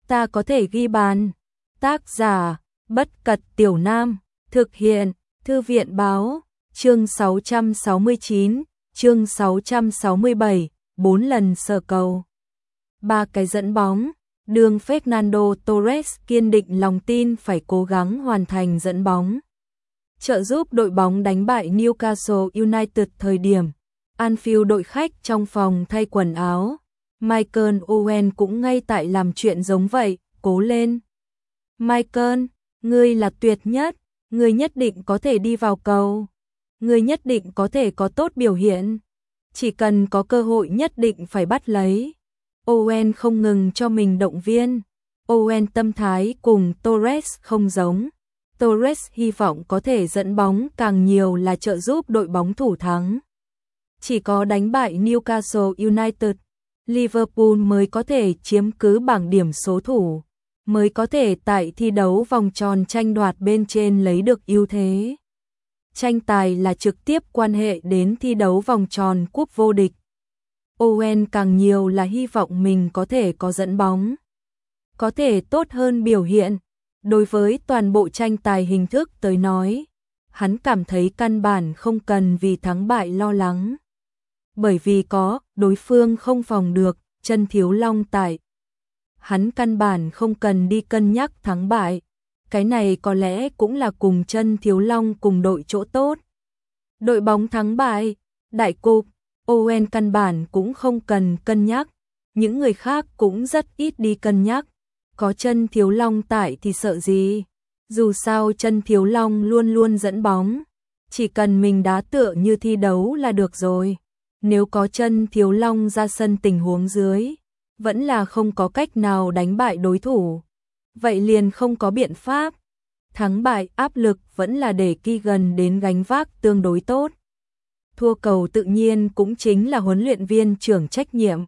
ta có thể ghi bàn. Tác giả, Bất Cật Tiểu Nam, thực hiện, Thư viện Báo, chương 669, chương 667, 4 lần sờ cầu. 3 cái dẫn bóng, đường Fernando Torres kiên định lòng tin phải cố gắng hoàn thành dẫn bóng. Trợ giúp đội bóng đánh bại Newcastle United thời điểm Anfield đội khách trong phòng thay quần áo. Michael Owen cũng ngay tại làm chuyện giống vậy, cố lên. Michael, ngươi là tuyệt nhất, ngươi nhất định có thể đi vào cầu. Ngươi nhất định có thể có tốt biểu hiện. Chỉ cần có cơ hội nhất định phải bắt lấy. Owen không ngừng cho mình động viên. Owen tâm thái cùng Torres không giống. Torres hy vọng có thể dẫn bóng càng nhiều là trợ giúp đội bóng thủ thắng. Chỉ có đánh bại Newcastle United, Liverpool mới có thể chiếm cứ bảng điểm số thủ, mới có thể tại thi đấu vòng tròn tranh đoạt bên trên lấy được ưu thế. Tranh tài là trực tiếp quan hệ đến thi đấu vòng tròn cúp vô địch. Owen càng nhiều là hy vọng mình có thể có dẫn bóng, có thể tốt hơn biểu hiện. Đối với toàn bộ tranh tài hình thức tới nói, hắn cảm thấy căn bản không cần vì thắng bại lo lắng. Bởi vì có đối phương không phòng được, chân thiếu long tại. Hắn căn bản không cần đi cân nhắc thắng bại. Cái này có lẽ cũng là cùng chân thiếu long cùng đội chỗ tốt. Đội bóng thắng bại, đại cục, Owen căn bản cũng không cần cân nhắc. Những người khác cũng rất ít đi cân nhắc. Có chân thiếu long tại thì sợ gì? Dù sao chân thiếu long luôn luôn dẫn bóng. Chỉ cần mình đá tựa như thi đấu là được rồi. Nếu có chân thiếu long ra sân tình huống dưới, vẫn là không có cách nào đánh bại đối thủ. Vậy liền không có biện pháp. Thắng bại áp lực vẫn là để Keegan đến gánh vác tương đối tốt. Thua cầu tự nhiên cũng chính là huấn luyện viên trưởng trách nhiệm.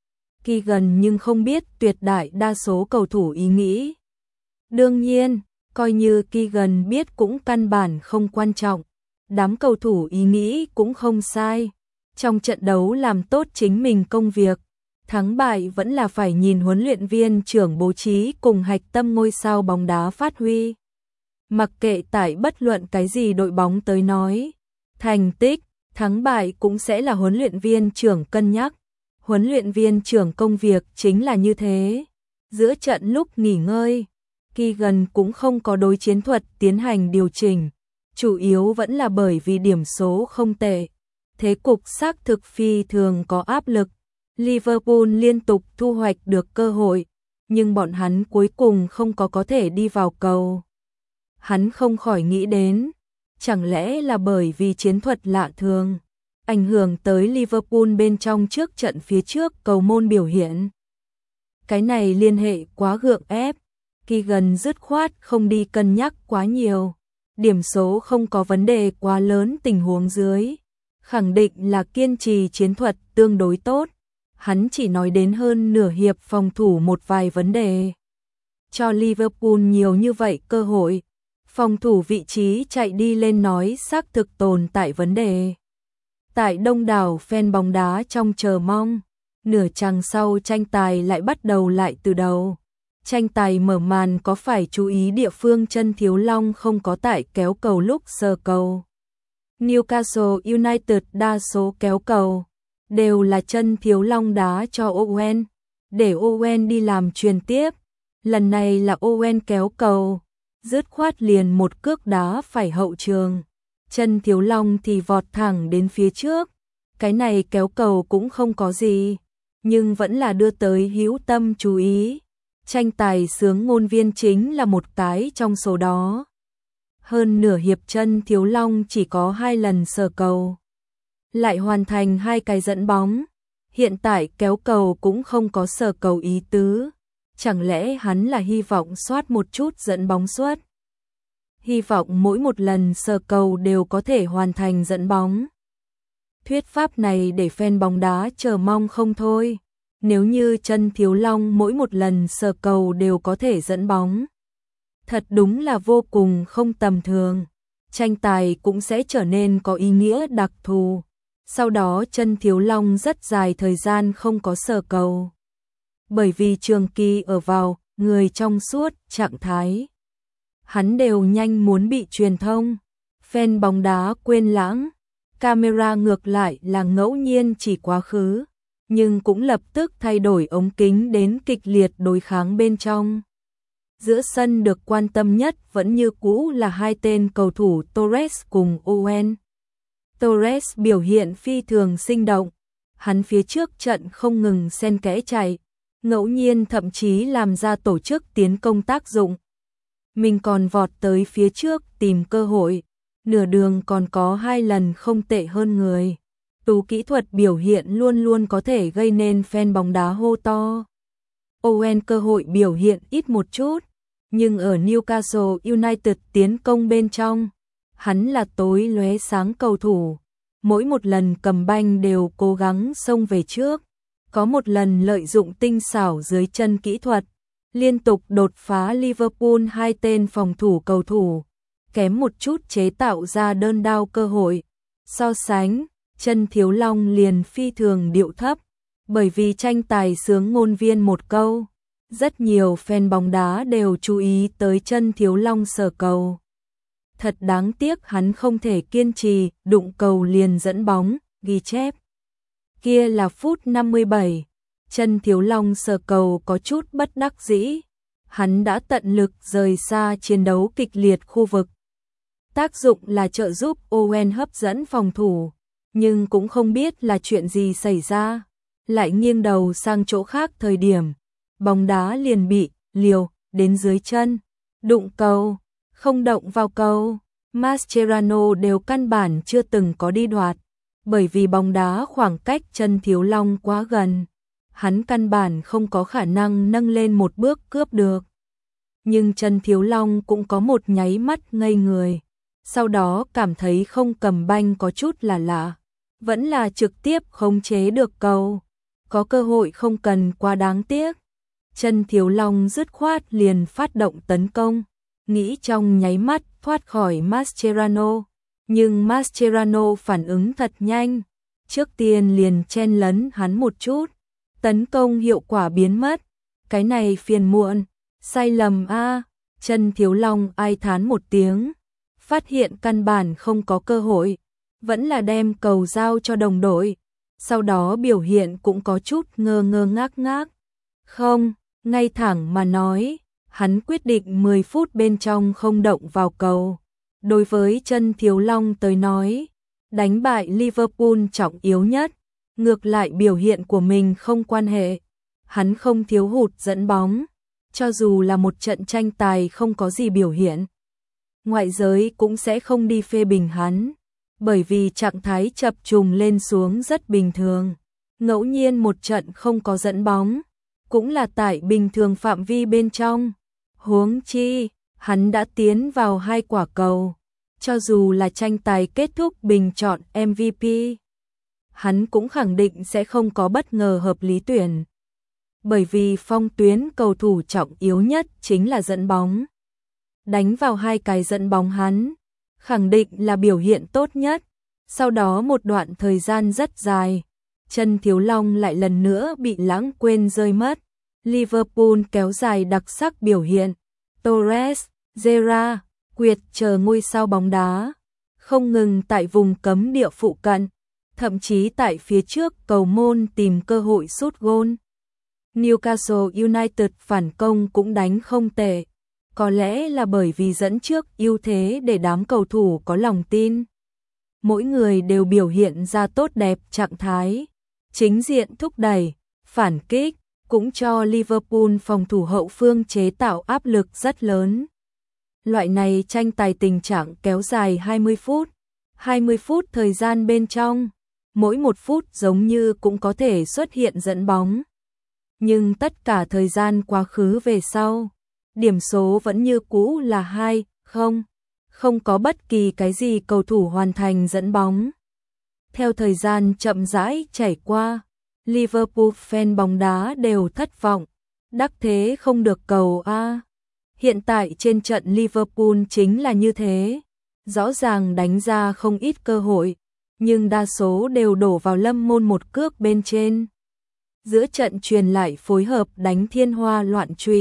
Keegan nhưng không biết tuyệt đại đa số cầu thủ ý nghĩ. Đương nhiên, coi như Keegan biết cũng căn bản không quan trọng. Đám cầu thủ ý nghĩ cũng không sai. Trong trận đấu làm tốt chính mình công việc. Thắng bại vẫn là phải nhìn huấn luyện viên trưởng bố trí cùng hạch tâm ngôi sao bóng đá phát huy. Mặc kệ tại bất luận cái gì đội bóng tới nói, thành tích, thắng bại cũng sẽ là huấn luyện viên trưởng cân nhắc. Huấn luyện viên trưởng công việc chính là như thế. Giữa trận lúc nghỉ ngơi, Keegan cũng không có đối chiến thuật tiến hành điều chỉnh. Chủ yếu vẫn là bởi vì điểm số không tệ. Thế cục xác thực phi thường có áp lực. Liverpool liên tục thu hoạch được cơ hội, nhưng bọn hắn cuối cùng không có thể đi vào cầu. Hắn không khỏi nghĩ đến, chẳng lẽ là bởi vì chiến thuật lạ thường, ảnh hưởng tới Liverpool bên trong trước trận phía trước cầu môn biểu hiện. Cái này liên hệ quá gượng ép, Keegan dứt khoát không đi cân nhắc quá nhiều. Điểm số không có vấn đề quá lớn tình huống dưới. Khẳng định là kiên trì chiến thuật tương đối tốt. Hắn chỉ nói đến hơn nửa hiệp phòng thủ một vài vấn đề. Cho Liverpool nhiều như vậy cơ hội. Phòng thủ vị trí chạy đi lên nói xác thực tồn tại vấn đề. Tại đông đảo fan bóng đá trong chờ mong, nửa chặng sau tranh tài lại bắt đầu lại từ đầu. Tranh tài mở màn có phải chú ý địa phương chân thiếu long không có tại kéo cầu lúc sờ cầu. Newcastle United đa số kéo cầu, đều là chân thiếu long đá cho Owen, để Owen đi làm truyền tiếp. Lần này là Owen kéo cầu, dứt khoát liền một cước đá phải hậu trường. Chân thiếu long thì vọt thẳng đến phía trước. Cái này kéo cầu cũng không có gì, nhưng vẫn là đưa tới hữu tâm chú ý. Tranh tài sướng ngôn viên chính là một cái trong số đó. Hơn nửa hiệp chân thiếu long chỉ có 2 lần sờ cầu, lại hoàn thành 2 cái dẫn bóng. Hiện tại kéo cầu cũng không có sờ cầu ý tứ. Chẳng lẽ hắn là hy vọng soát một chút dẫn bóng suất? Hy vọng mỗi một lần sờ cầu đều có thể hoàn thành dẫn bóng. Thuyết pháp này để fan bóng đá chờ mong không thôi. Nếu như chân thiếu long mỗi một lần sờ cầu đều có thể dẫn bóng, thật đúng là vô cùng không tầm thường. Tranh tài cũng sẽ trở nên có ý nghĩa đặc thù. Sau đó chân thiếu long rất dài thời gian không có sờ cầu. Bởi vì trường kỳ ở vào người trong suốt, trạng thái. Hắn đều nhanh muốn bị truyền thông. Fan bóng đá quên lãng. Camera ngược lại là ngẫu nhiên chỉ quá khứ, nhưng cũng lập tức thay đổi ống kính đến kịch liệt đối kháng bên trong. Giữa sân được quan tâm nhất vẫn như cũ là hai tên cầu thủ Torres cùng Owen. Torres biểu hiện phi thường sinh động, hắn phía trước trận không ngừng xen kẽ chạy, ngẫu nhiên thậm chí làm ra tổ chức tiến công tác dụng. Mình còn vọt tới phía trước tìm cơ hội, nửa đường còn có 2 lần không tệ hơn người. Tú kỹ thuật biểu hiện luôn luôn có thể gây nên fan bóng đá hô to. Owen cơ hội biểu hiện ít một chút, nhưng ở Newcastle United tiến công bên trong, hắn là tối lóe sáng cầu thủ. Mỗi một lần cầm banh đều cố gắng xông về trước, có một lần lợi dụng tinh xảo dưới chân kỹ thuật, liên tục đột phá Liverpool 2 tên phòng thủ cầu thủ, kém một chút chế tạo ra đơn đao cơ hội. So sánh, Chân Thiếu Long liền phi thường điệu thấp, bởi vì tranh tài sướng ngôn viên một câu. Rất nhiều fan bóng đá đều chú ý tới Chân Thiếu Long sờ cầu. Thật đáng tiếc hắn không thể kiên trì, đụng cầu liền dẫn bóng, ghi chép. Kia là phút 57, Chân Thiếu Long sờ cầu có chút bất đắc dĩ. Hắn đã tận lực rời xa chiến đấu kịch liệt khu vực. Tác dụng là trợ giúp Owen hấp dẫn phòng thủ, nhưng cũng không biết là chuyện gì xảy ra. Lại nghiêng đầu sang chỗ khác thời điểm, bóng đá liền bị liều đến dưới chân, đụng cầu, không động vào cầu. Mascherano đều căn bản chưa từng có đi đoạt, bởi vì bóng đá khoảng cách Chân Thiếu Long quá gần, hắn căn bản không có khả năng nâng lên một bước cướp được. Nhưng Chân Thiếu Long cũng có một nháy mắt ngây người, sau đó cảm thấy không cầm banh có chút là lạ, vẫn là trực tiếp khống chế được cầu, có cơ hội không cần quá đáng tiếc. Chân Thiếu Long dứt khoát liền phát động tấn công, nghĩ trong nháy mắt thoát khỏi Mascherano, nhưng Mascherano phản ứng thật nhanh, trước tiên liền chen lấn hắn một chút, tấn công hiệu quả biến mất. Cái này phiền muộn, sai lầm a. Chân Thiếu Long ai thán một tiếng, phát hiện căn bản không có cơ hội, vẫn là đem cầu giao cho đồng đội, sau đó biểu hiện cũng có chút ngơ ngơ ngác ngác. Không, ngay thẳng mà nói, hắn quyết định 10 phút bên trong không động vào cầu. Đối với Chân Thiếu Long tới nói, đánh bại Liverpool trọng yếu nhất, ngược lại biểu hiện của mình không quan hệ. Hắn không thiếu hụt dẫn bóng, cho dù là một trận tranh tài không có gì biểu hiện, ngoại giới cũng sẽ không đi phê bình hắn, bởi vì trạng thái chập trùng lên xuống rất bình thường. Ngẫu nhiên một trận không có dẫn bóng, cũng là tại bình thường phạm vi bên trong. Huống chi, hắn đã tiến vào 2 quả cầu, cho dù là tranh tài kết thúc bình chọn MVP, hắn cũng khẳng định sẽ không có bất ngờ hợp lý tuyển. Bởi vì phong tuyến cầu thủ trọng yếu nhất chính là dẫn bóng. Đánh vào 2 cái dẫn bóng hắn, khẳng định là biểu hiện tốt nhất. Sau đó một đoạn thời gian rất dài, Chân Thiếu Long lại lần nữa bị lãng quên rơi mất. Liverpool kéo dài đặc sắc biểu hiện. Torres, Gerrard, Quyệt chờ ngôi sao bóng đá, không ngừng tại vùng cấm địa phụ cận, thậm chí tại phía trước cầu môn tìm cơ hội sút gôn. Newcastle United phản công cũng đánh không tệ, có lẽ là bởi vì dẫn trước ưu thế để đám cầu thủ có lòng tin. Mỗi người đều biểu hiện ra tốt đẹp trạng thái, chính diện thúc đẩy, phản kích, cũng cho Liverpool phòng thủ hậu phương chế tạo áp lực rất lớn. Loại này tranh tài tình trạng kéo dài 20 phút. 20 phút thời gian bên trong, mỗi 1 phút giống như cũng có thể xuất hiện dẫn bóng. Nhưng tất cả thời gian quá khứ về sau, điểm số vẫn như cũ là 2-0, không có bất kỳ cái gì cầu thủ hoàn thành dẫn bóng. Theo thời gian chậm rãi trải qua, Liverpool fan bóng đá đều thất vọng, đắc thế không được cầu a. Hiện tại trên trận Liverpool chính là như thế, rõ ràng đánh ra không ít cơ hội, nhưng đa số đều đổ vào Lâm Môn một cước bên trên. Giữa trận truyền lại phối hợp đánh thiên hoa loạn trụy,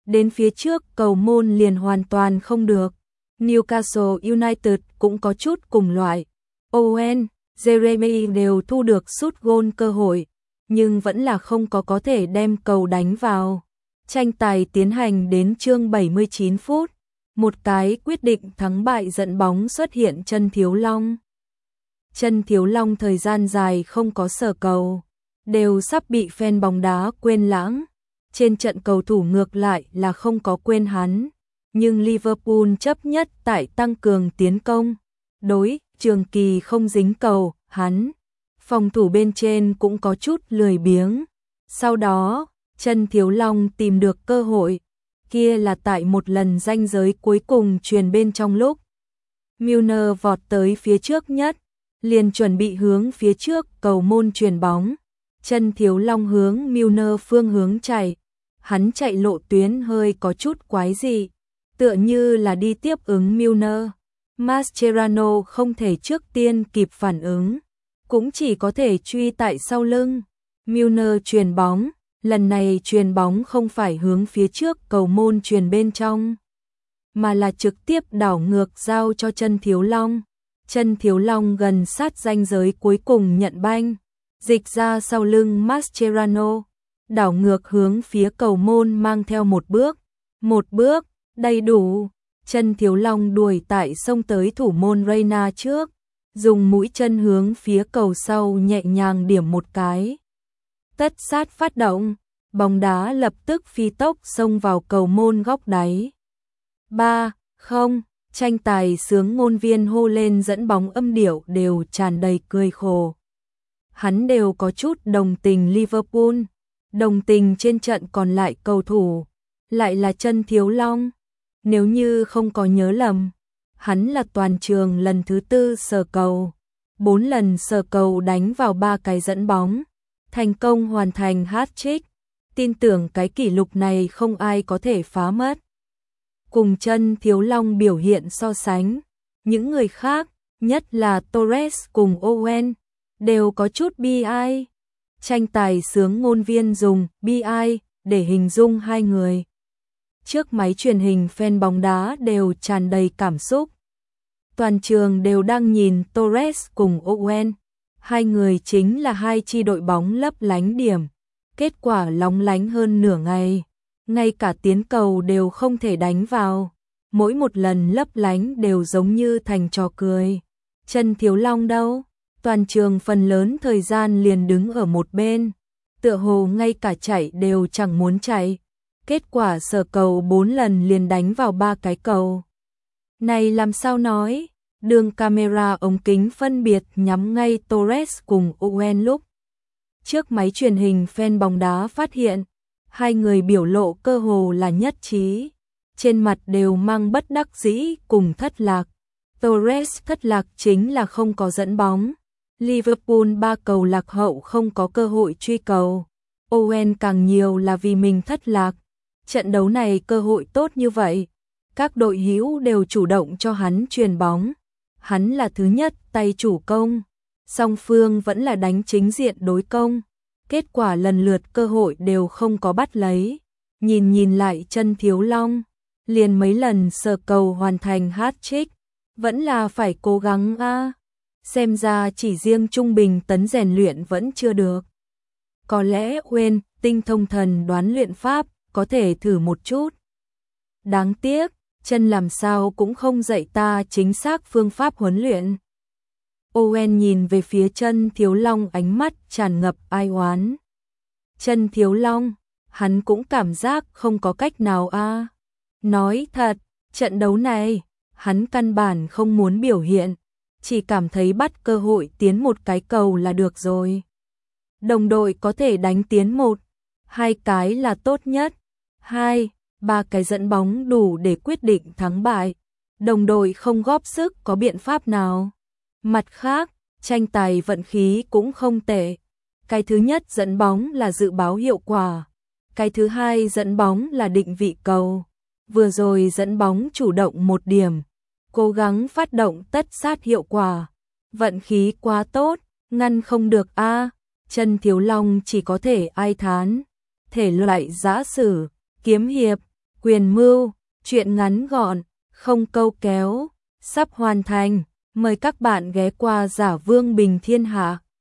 đến phía trước cầu môn liền hoàn toàn không được. Newcastle United cũng có chút cùng loại. Owen, Jeremy đều thu được sút gôn cơ hội, nhưng vẫn là không có thể đem cầu đánh vào. Tranh tài tiến hành đến chương 79 phút. Một cái quyết định thắng bại dẫn bóng xuất hiện Chân Thiếu Long. Chân Thiếu Long thời gian dài không có sờ cầu, đều sắp bị fan bóng đá quên lãng. Trên trận cầu thủ ngược lại là không có quên hắn, nhưng Liverpool chấp nhất tại tăng cường tiến công. Đối, Trường Kỳ không dính cầu, hắn phòng thủ bên trên cũng có chút lười biếng. Sau đó, Chân Thiếu Long tìm được cơ hội, kia là tại một lần ranh giới cuối cùng truyền bên trong lúc Milner vọt tới phía trước nhất, liền chuẩn bị hướng phía trước cầu môn chuyền bóng. Chân Thiếu Long hướng Milner phương hướng chạy, hắn chạy lộ tuyến hơi có chút quái dị, tựa như là đi tiếp ứng Milner. Mascherano không thể trước tiên kịp phản ứng, cũng chỉ có thể truy tại sau lưng. Milner chuyền bóng, lần này chuyền bóng không phải hướng phía trước cầu môn chuyền bên trong, mà là trực tiếp đảo ngược giao cho Chân Thiếu Long. Chân Thiếu Long gần sát ranh giới cuối cùng nhận banh, dịch ra sau lưng Mascherano, đảo ngược hướng phía cầu môn mang theo một bước, đầy đủ. Chân Thiếu Long đuổi tại xông tới thủ môn Reina trước, dùng mũi chân hướng phía cầu sau nhẹ nhàng điểm một cái. Tất sát phát động, bóng đá lập tức phi tốc xông vào cầu môn góc đáy. 3-0, tranh tài sướng ngôn viên hô lên dẫn bóng âm điệu đều tràn đầy cười khổ. Hắn đều có chút đồng tình Liverpool, đồng tình trên trận còn lại cầu thủ, lại là Chân Thiếu Long. Nếu như không có nhớ lầm, hắn là toàn trường lần thứ 4 sờ cầu, 4 lần sờ cầu đánh vào 3 cái dẫn bóng, thành công hoàn thành hat-trick. Tin tưởng cái kỷ lục này không ai có thể phá mất. Cùng Chân Thiếu Long biểu hiện so sánh, những người khác, nhất là Torres cùng Owen, đều có chút bi ai. Tranh tài sướng ngôn viên dùng bi ai để hình dung hai người. Trước máy truyền hình fan bóng đá đều tràn đầy cảm xúc. Toàn trường đều đang nhìn Torres cùng Owen. Hai người chính là hai chi đội bóng lấp lánh điểm. Kết quả lóng lánh hơn nửa ngày. Ngay cả tiến cầu đều không thể đánh vào. Mỗi một lần lấp lánh đều giống như thành trò cười. Chân Thiếu Long đâu? Toàn trường phần lớn thời gian liền đứng ở một bên. Tựa hồ ngay cả chạy đều chẳng muốn chạy. Kết quả sờ cầu 4 lần liền đánh vào 3 cái cầu. Này làm sao nói? Đường camera ống kính phân biệt nhắm ngay Torres cùng Owen lúc. Trước máy truyền hình fan bóng đá phát hiện, hai người biểu lộ cơ hồ là nhất trí. Trên mặt đều mang bất đắc dĩ cùng thất lạc. Torres thất lạc chính là không có dẫn bóng. Liverpool 3 cầu lạc hậu không có cơ hội truy cầu. Owen càng nhiều là vì mình thất lạc. Trận đấu này cơ hội tốt như vậy, các đội hữu đều chủ động cho hắn chuyền bóng. Hắn là thứ nhất tay chủ công, song phương vẫn là đánh chính diện đối công. Kết quả lần lượt cơ hội đều không có bắt lấy. Nhìn lại Chân Thiếu Long, liền mấy lần sờ cầu hoàn thành hat-trick, vẫn là phải cố gắng a. Xem ra chỉ riêng trung bình tấn rèn luyện vẫn chưa được. Có lẽ quên tinh thông thần đoán luyện pháp, có thể thử một chút. Đáng tiếc, Chân làm sao cũng không dạy ta chính xác phương pháp huấn luyện. Owen nhìn về phía Chân Thiếu Long, ánh mắt tràn ngập ai oán. Chân Thiếu Long, hắn cũng cảm giác không có cách nào a. Nói thật, trận đấu này, hắn căn bản không muốn biểu hiện, chỉ cảm thấy bắt cơ hội tiến một cái cầu là được rồi. Đồng đội có thể đánh tiến 1-2 cái là tốt nhất. 2-3 cái dẫn bóng đủ để quyết định thắng bại. Đồng đội không góp sức có biện pháp nào. Mặt khác, tranh tài vận khí cũng không tệ. Cái thứ nhất dẫn bóng là dự báo hiệu quả. Cái thứ hai dẫn bóng là định vị cầu. Vừa rồi dẫn bóng chủ động 1 điểm. Cố gắng phát động tất sát hiệu quả. Vận khí quá tốt, ngăn không được a. Chân Thiếu Long chỉ có thể ai thán. Thể loại giã sử, kiếm hiệp, Quyền mưu, chuyện ngắn gọn, không câu kéo, sắp hoàn thành. Mời các bạn ghé qua Giả Vương Bình Thiên Hạ.